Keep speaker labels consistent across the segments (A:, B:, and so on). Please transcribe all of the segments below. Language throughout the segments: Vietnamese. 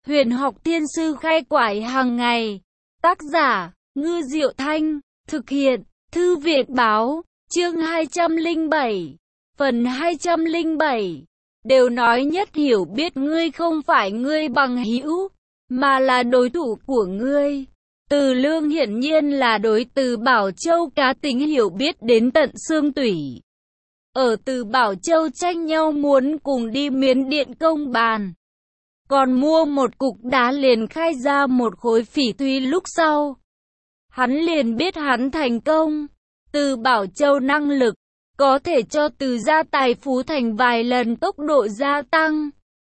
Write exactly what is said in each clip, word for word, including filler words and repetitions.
A: Huyền học thiên sư khai quải hàng ngày. Tác giả, Ngư Diệu Thanh. Thực hiện, Thư viện báo. Chương hai trăm lẻ bảy. Phần hai trăm lẻ bảy. Đều nói nhất hiểu biết ngươi không phải ngươi bằng hữu, mà là đối thủ của ngươi. Từ Lương hiển nhiên là đối Từ Bảo Châu cá tính hiểu biết đến tận xương tủy. Ở Từ Bảo Châu tranh nhau muốn cùng đi Miến Điện công bàn. Còn mua một cục đá liền khai ra một khối phỉ thúy lúc sau. Hắn liền biết hắn thành công. Từ Bảo Châu năng lực có thể cho Từ gia tài phú thành vài lần tốc độ gia tăng.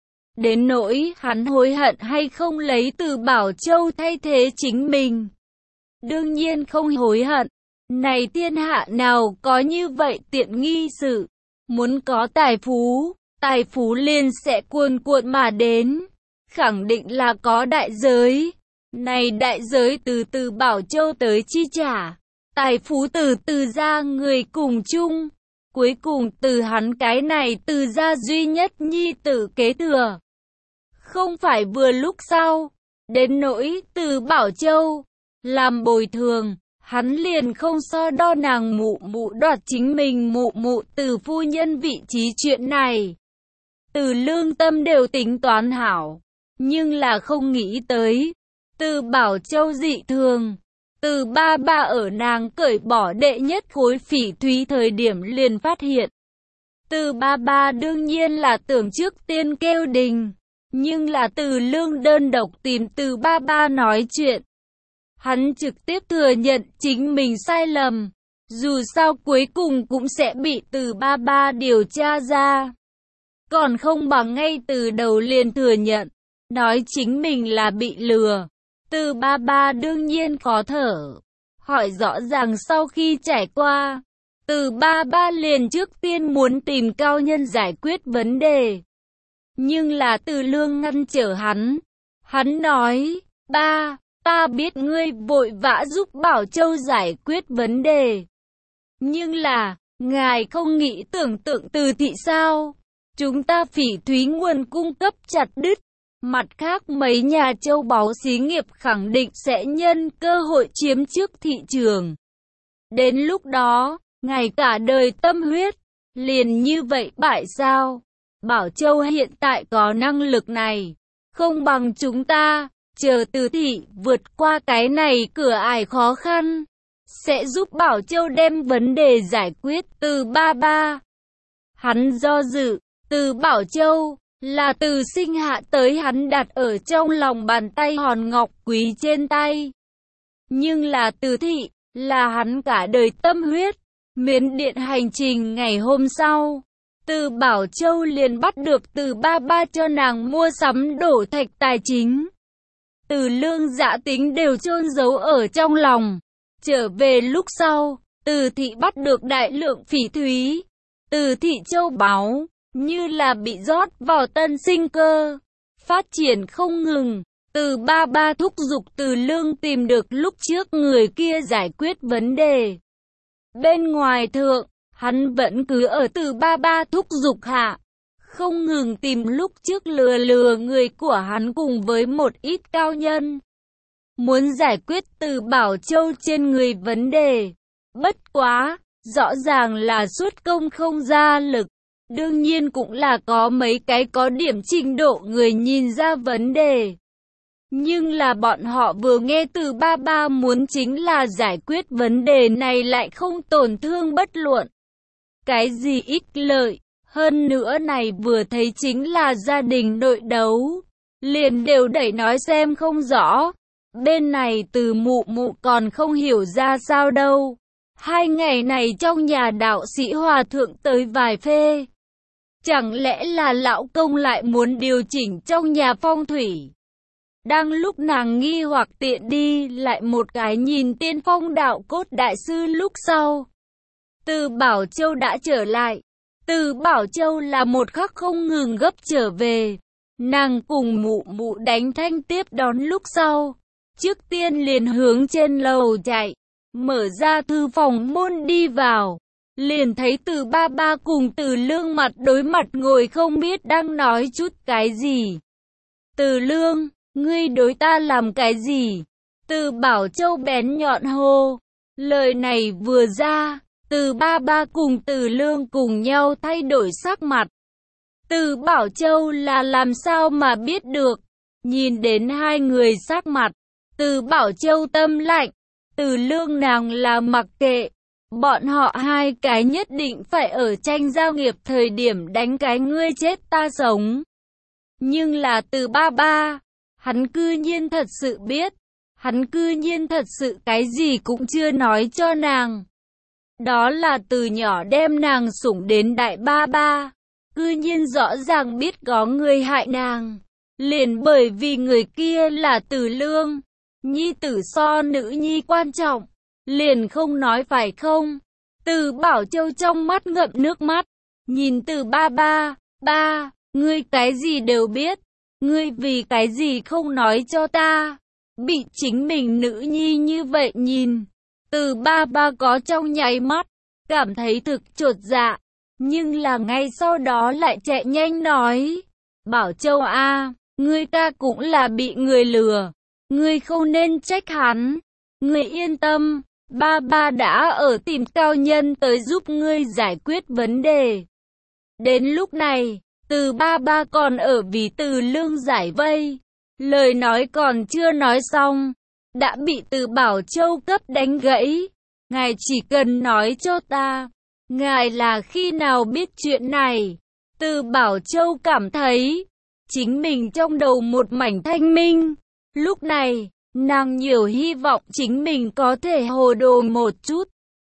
A: Đến nỗi hắn hối hận hay không lấy Từ Bảo Châu thay thế chính mình. Đương nhiên không hối hận. Này thiên hạ nào có như vậy tiện nghi sự. Muốn có tài phú, tài phú liền sẽ cuồn cuộn mà đến. Khẳng định là có đại giới. Này đại giới từ Từ Bảo Châu tới chi trả. Tài phú từ Từ gia người cùng chung. Cuối cùng từ hắn cái này Từ gia duy nhất nhi tử kế thừa. Không phải vừa lúc sau. Đến nỗi Từ Bảo Châu làm bồi thường, hắn liền không so đo nàng mụ mụ đoạt chính mình mụ mụ Từ phu nhân vị trí chuyện này. Từ lương tâm đều tính toán hảo, nhưng là không nghĩ tới. Từ Bảo Châu dị thường. Từ ba ba ở nàng cởi bỏ đệ nhất khối phỉ thúy thời điểm liền phát hiện. Từ ba ba đương nhiên là tưởng trước tiên kêu đình. Nhưng là Từ Lương đơn độc tìm Từ ba ba nói chuyện. Hắn trực tiếp thừa nhận chính mình sai lầm. Dù sao cuối cùng cũng sẽ bị Từ ba ba điều tra ra. Còn không bằng ngay từ đầu liền thừa nhận. Nói chính mình là bị lừa. Từ ba ba đương nhiên khó thở. Hỏi rõ ràng sau khi trải qua. Từ ba ba liền trước tiên muốn tìm cao nhân giải quyết vấn đề. Nhưng là Từ Lương ngăn trở hắn. Hắn nói, ba, ta biết ngươi vội vã giúp Bảo Châu giải quyết vấn đề. Nhưng là, ngài không nghĩ tưởng tượng từ thị sao? Chúng ta phỉ thúy nguồn cung cấp chặt đứt. Mặt khác mấy nhà châu báu xí nghiệp khẳng định sẽ nhân cơ hội chiếm trước thị trường. Đến lúc đó, ngài cả đời tâm huyết, liền như vậy bại sao? Bảo Châu hiện tại có năng lực này, không bằng chúng ta, chờ Từ thị vượt qua cái này cửa ải khó khăn, sẽ giúp Bảo Châu đem vấn đề giải quyết. Từ ba ba. Hắn do dự, Từ Bảo Châu là từ sinh hạ tới hắn đặt ở trong lòng bàn tay hòn ngọc quý trên tay. Nhưng là Từ thị, là hắn cả đời tâm huyết. Miến Điện hành trình ngày hôm sau, Từ Bảo Châu liền bắt được Từ ba ba cho nàng mua sắm đổ thạch tài chính. Từ Lương Dạ tính đều chôn giấu ở trong lòng. Trở về lúc sau, Từ thị bắt được đại lượng phỉ thúy. Từ thị châu báu như là bị rót vào tân sinh cơ, phát triển không ngừng. Từ ba ba thúc giục Từ Lương tìm được lúc trước người kia giải quyết vấn đề. Bên ngoài thượng, hắn vẫn cứ ở Từ ba ba thúc giục hạ, không ngừng tìm lúc trước lừa lừa người của hắn cùng với một ít cao nhân. Muốn giải quyết Từ Bảo Châu trên người vấn đề. Bất quá, rõ ràng là suốt công không ra lực. Đương nhiên cũng là có mấy cái có điểm trình độ người nhìn ra vấn đề. Nhưng là bọn họ vừa nghe Từ ba ba muốn chính là giải quyết vấn đề này lại không tổn thương bất luận cái gì ích lợi. Hơn nữa này vừa thấy chính là gia đình nội đấu. Liền đều đẩy nói xem không rõ. Bên này Từ mụ mụ còn không hiểu ra sao đâu. Hai ngày này trong nhà đạo sĩ hòa thượng tới vài phê. Chẳng lẽ là lão công lại muốn điều chỉnh trong nhà phong thủy? Đang lúc nàng nghi hoặc tiện đi lại một cái nhìn Tiên Phong đạo cốt đại sư lúc sau. Từ Bảo Châu đã trở lại. Từ Bảo Châu là một khắc không ngừng gấp trở về. Nàng cùng mụ mụ đánh thanh tiếp đón lúc sau. Trước tiên liền hướng trên lầu chạy. Mở ra thư phòng môn đi vào. Liền thấy Từ ba ba cùng Từ Lương mặt đối mặt ngồi không biết đang nói chút cái gì. Từ Lương, ngươi đối ta làm cái gì? Từ Bảo Châu bén nhọn hô. Lời này vừa ra, Từ ba ba cùng Từ Lương cùng nhau thay đổi sắc mặt. Từ Bảo Châu là làm sao mà biết được? Nhìn đến hai người sắc mặt, Từ Bảo Châu tâm lạnh, Từ Lương nàng là mặc kệ. Bọn họ hai cái nhất định phải ở tranh giao nghiệp thời điểm đánh cái ngươi chết ta sống. Nhưng là Từ ba ba, hắn cư nhiên thật sự biết, hắn cư nhiên thật sự cái gì cũng chưa nói cho nàng. Đó là từ nhỏ đem nàng sủng đến đại ba ba, cư nhiên rõ ràng biết có người hại nàng. Liền bởi vì người kia là Từ Lương, nhi tử so nữ nhi quan trọng, liền không nói phải không? Từ Bảo Châu trong mắt ngậm nước mắt, nhìn Từ ba ba, ba, ngươi cái gì đều biết, ngươi vì cái gì không nói cho ta? Bị chính mình nữ nhi như vậy nhìn, Từ ba ba có trong nháy mắt, cảm thấy thực chột dạ, nhưng là ngay sau đó lại chạy nhanh nói, Bảo Châu a, ngươi ca cũng là bị người lừa, ngươi không nên trách hắn, ngươi yên tâm, ba ba đã ở tìm cao nhân tới giúp ngươi giải quyết vấn đề. Đến lúc này, Từ ba ba còn ở vì Từ Lương giải vây, lời nói còn chưa nói xong, đã bị Từ Bảo Châu cấp đánh gãy. Ngài chỉ cần nói cho ta, ngài là khi nào biết chuyện này? Từ Bảo Châu cảm thấy, chính mình trong đầu một mảnh thanh minh. Lúc này, nàng nhiều hy vọng chính mình có thể hồ đồ một chút.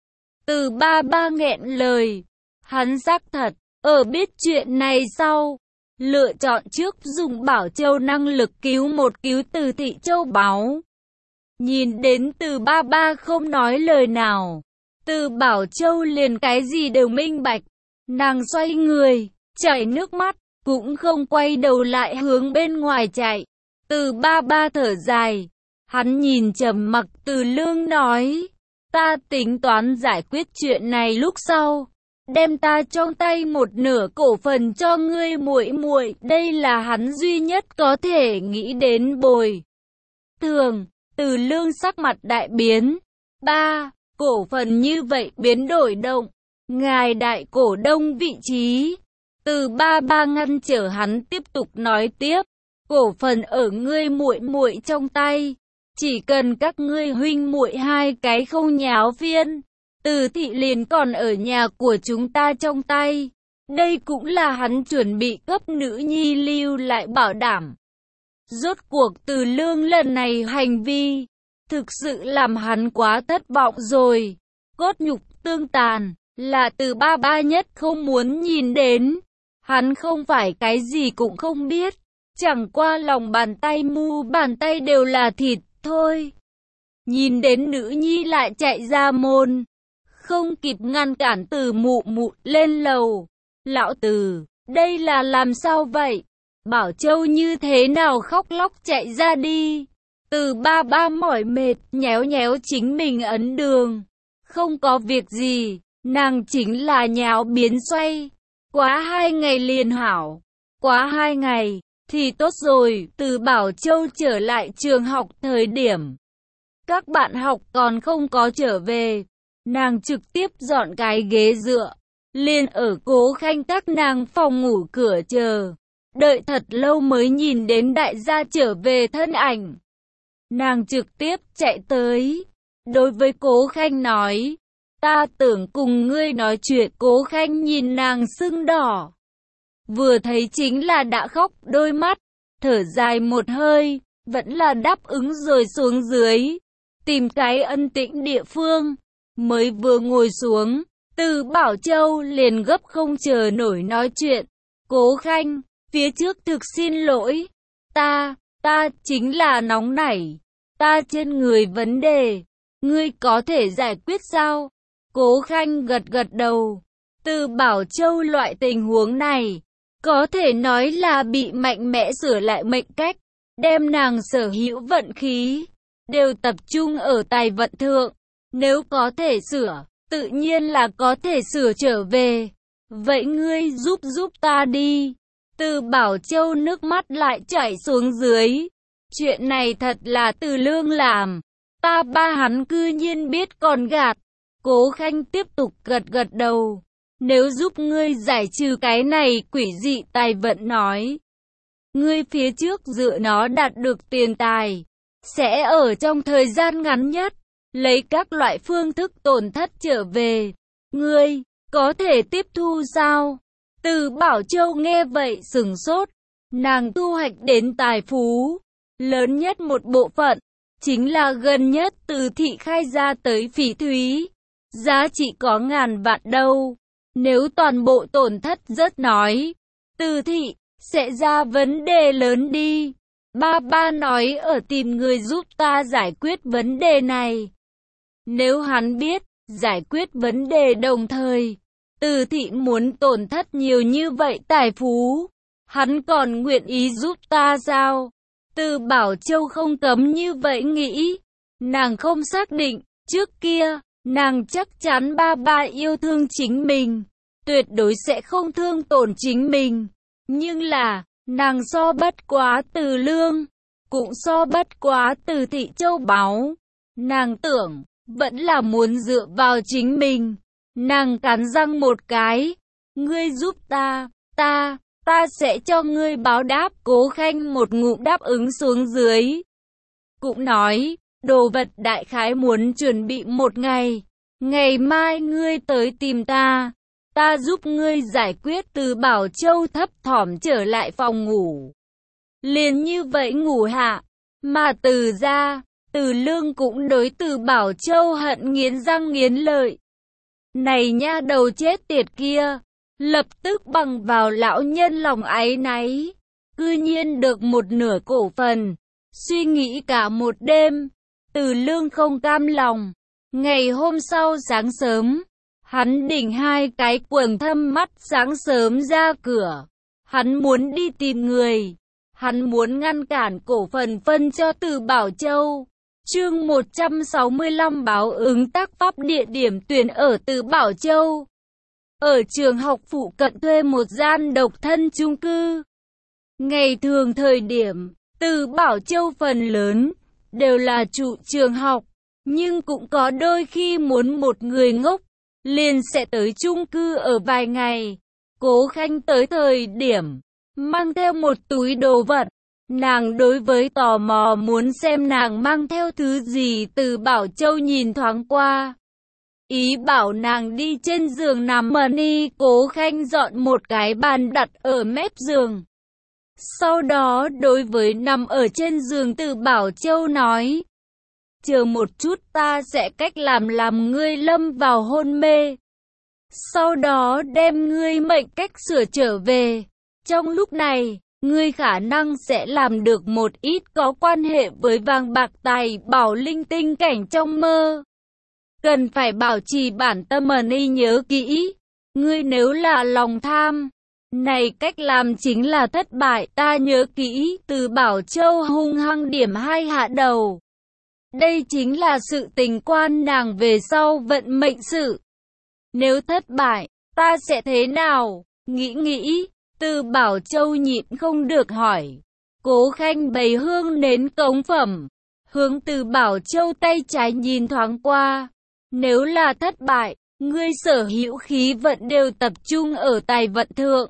A: Từ ba ba nghẹn lời, hắn xác thật, ở biết chuyện này sau, lựa chọn trước dùng Bảo Châu năng lực cứu một cứu Từ thị châu báu. Nhìn đến Từ ba ba không nói lời nào, Từ Bảo Châu liền cái gì đều minh bạch. Nàng xoay người, chảy nước mắt, cũng không quay đầu lại hướng bên ngoài chạy. Từ ba ba thở dài, hắn nhìn trầm mặc Từ Lương nói, ta tính toán giải quyết chuyện này lúc sau, đem ta trong tay một nửa cổ phần cho ngươi muội muội, đây là hắn duy nhất có thể nghĩ đến bồi thường. Từ Lương sắc mặt đại biến, ba, cổ phần như vậy biến đổi động, ngài đại cổ đông vị trí. Từ ba ba ngăn trở hắn tiếp tục nói tiếp, cổ phần ở ngươi muội muội trong tay, chỉ cần các ngươi huynh muội hai cái không nháo phiên, Từ thị liền còn ở nhà của chúng ta trong tay. Đây cũng là hắn chuẩn bị cấp nữ nhi lưu lại bảo đảm. Rốt cuộc Từ Lương lần này hành vi, thực sự làm hắn quá thất vọng rồi. Cốt nhục tương tàn, là Từ ba ba nhất không muốn nhìn đến. Hắn không phải cái gì cũng không biết, chẳng qua lòng bàn tay mu bàn tay đều là thịt thôi. Nhìn đến nữ nhi lại chạy ra môn, không kịp ngăn cản Từ mụ mụ lên lầu. Lão Từ, đây là làm sao vậy? Bảo Châu như thế nào khóc lóc chạy ra đi. Từ ba ba mỏi mệt, nhéo nhéo chính mình ấn đường. Không có việc gì, nàng chính là nháo biến xoay. Quá hai ngày liền hảo. Quá hai ngày, thì tốt rồi. Từ Bảo Châu trở lại trường học thời điểm, các bạn học còn không có trở về. Nàng trực tiếp dọn cái ghế dựa, liền ở Cố Khanh các nàng phòng ngủ cửa chờ. Đợi thật lâu mới nhìn đến đại gia trở về thân ảnh. Nàng trực tiếp chạy tới, đối với Cố Khanh nói, ta tưởng cùng ngươi nói chuyện. Cố Khanh nhìn nàng sưng đỏ, vừa thấy chính là đã khóc đôi mắt, thở dài một hơi, vẫn là đáp ứng rồi xuống dưới, tìm cái ân tĩnh địa phương. Mới vừa ngồi xuống, Từ Bảo Châu liền gấp không chờ nổi nói chuyện. Cố Khanh, phía trước thực xin lỗi, ta, ta chính là nóng nảy, ta trên người vấn đề, ngươi có thể giải quyết sao? Cố Khanh gật gật đầu. Từ Bảo Châu loại tình huống này, có thể nói là bị mạnh mẽ sửa lại mệnh cách, đem nàng sở hữu vận khí, đều tập trung ở tài vận thượng. Nếu có thể sửa, tự nhiên là có thể sửa trở về. Vậy ngươi giúp giúp ta đi. Từ Bảo Châu nước mắt lại chảy xuống dưới. Chuyện này thật là Từ Lương làm. Ta ba hắn cư nhiên biết còn gạt. Cố Khanh tiếp tục gật gật đầu. Nếu giúp ngươi giải trừ cái này, quỷ dị tài vận nói. Ngươi phía trước dựa nó đạt được tiền tài. Sẽ ở trong thời gian ngắn nhất, lấy các loại phương thức tổn thất trở về. Ngươi, có thể tiếp thu sao? Từ Bảo Châu nghe vậy sửng sốt. Nàng thu hoạch đến tài phú. Lớn nhất một bộ phận, chính là gần nhất từ thị khai ra tới phỉ thúy. Giá trị có ngàn vạn đâu. Nếu toàn bộ tổn thất rất nói, từ thị sẽ ra vấn đề lớn đi. Ba ba nói ở tìm người giúp ta giải quyết vấn đề này. Nếu hắn biết giải quyết vấn đề đồng thời, từ thị muốn tổn thất nhiều như vậy tài phú, hắn còn nguyện ý giúp ta sao? Từ Bảo Châu không cấm như vậy nghĩ. Nàng không xác định, trước kia, nàng chắc chắn ba ba yêu thương chính mình, tuyệt đối sẽ không thương tổn chính mình. Nhưng là, nàng so bất quá Từ Lương, cũng so bất quá Từ thị châu báu. Nàng tưởng, vẫn là muốn dựa vào chính mình. Nàng cắn răng một cái. Ngươi giúp ta, ta, ta sẽ cho ngươi báo đáp. Cố Khanh một ngụm đáp ứng xuống dưới. Cũng nói, đồ vật đại khái muốn chuẩn bị một ngày. Ngày mai ngươi tới tìm ta. Ta giúp ngươi giải quyết. Từ Bảo Châu thấp thỏm trở lại phòng ngủ. Liền như vậy ngủ hạ. Mà Từ ra, Từ Lương cũng đối Từ Bảo Châu hận nghiến răng nghiến lợi. Này nha đầu chết tiệt kia, lập tức bằng vào lão nhân lòng áy náy, cư nhiên được một nửa cổ phần. Suy nghĩ cả một đêm, Từ Lương không cam lòng. Ngày hôm sau sáng sớm, hắn đỉnh hai cái quầng thâm mắt sáng sớm ra cửa. Hắn muốn đi tìm người. Hắn muốn ngăn cản cổ phần phân cho Từ Bảo Châu. Chương một trăm sáu mươi lăm báo ứng tác pháp. Địa điểm tuyển ở Từ Bảo Châu. Ở trường học phụ cận thuê một gian độc thân chung cư. Ngày thường thời điểm, Từ Bảo Châu phần lớn đều là trụ trường học, nhưng cũng có đôi khi muốn một người ngốc, liền sẽ tới chung cư ở vài ngày. Cố Khanh tới thời điểm, mang theo một túi đồ vật. Nàng đối với tò mò muốn xem nàng mang theo thứ gì. Từ Bảo Châu nhìn thoáng qua, ý bảo nàng đi trên giường nằm mà đi. Cố Khanh dọn một cái bàn đặt ở mép giường. Sau đó đối với nằm ở trên giường Từ Bảo Châu nói, chờ một chút, ta sẽ cách làm làm ngươi lâm vào hôn mê. Sau đó đem ngươi mệnh cách sửa trở về. Trong lúc này, ngươi khả năng sẽ làm được một ít có quan hệ với vàng bạc tài bảo linh tinh cảnh trong mơ. Cần phải bảo trì bản tâm mà ni nhớ kỹ. Ngươi nếu là lòng tham, này cách làm chính là thất bại. Ta nhớ kỹ. Từ Bảo Châu hung hăng điểm hai hạ đầu. Đây chính là sự tình quan nàng về sau vận mệnh sự. Nếu thất bại, ta sẽ thế nào? Nghĩ nghĩ, Từ Bảo Châu nhịn không được hỏi. Cố Khanh bày hương nến cống phẩm, hướng Từ Bảo Châu tay trái nhìn thoáng qua. Nếu là thất bại, ngươi sở hữu khí vận đều tập trung ở tài vận thượng.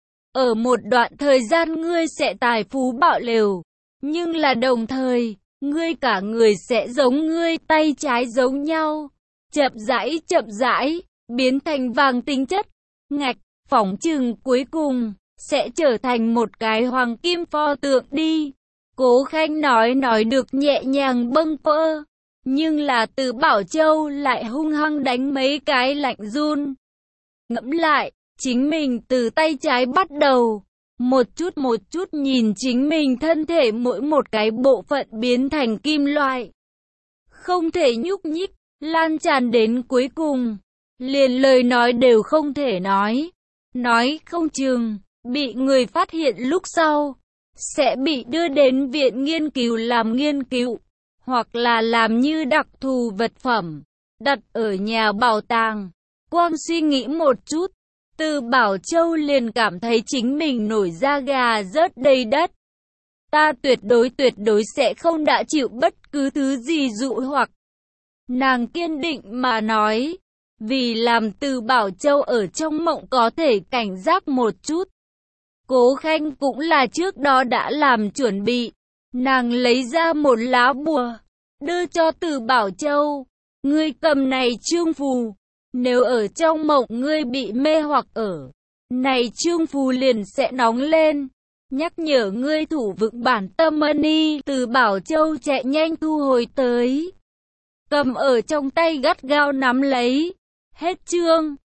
A: Ở một đoạn thời gian ngươi sẽ tài phú bạo lều, nhưng là đồng thời, ngươi cả người sẽ giống ngươi tay trái giống nhau. Chậm rãi chậm rãi, biến thành vàng tính chất. Ngạch, phỏng chừng cuối cùng sẽ trở thành một cái hoàng kim pho tượng đi. Cố Khanh nói nói được nhẹ nhàng bâng quơ, nhưng là Từ Bảo Châu lại hung hăng đánh mấy cái lạnh run. Ngẫm lại, chính mình từ tay trái bắt đầu, một chút một chút nhìn chính mình thân thể mỗi một cái bộ phận biến thành kim loại, không thể nhúc nhích, lan tràn đến cuối cùng, liền lời nói đều không thể nói. Nói không chừng, bị người phát hiện lúc sau, sẽ bị đưa đến viện nghiên cứu làm nghiên cứu, hoặc là làm như đặc thù vật phẩm, đặt ở nhà bảo tàng. Quang suy nghĩ một chút, Từ Bảo Châu liền cảm thấy chính mình nổi da gà rớt đầy đất. Ta tuyệt đối tuyệt đối sẽ không đã chịu bất cứ thứ gì dụ hoặc. Nàng kiên định mà nói. Vì làm Từ Bảo Châu ở trong mộng có thể cảnh giác một chút. Cố Khanh cũng là trước đó đã làm chuẩn bị. Nàng lấy ra một lá bùa, đưa cho Từ Bảo Châu. Ngươi cầm này chương phù. Nếu ở trong mộng ngươi bị mê hoặc ở, này chương phù liền sẽ nóng lên. Nhắc nhở ngươi thủ vững bản tâm mani. Từ Bảo Châu chạy nhanh thu hồi tới. Cầm ở trong tay gắt gao nắm lấy. Hết chương.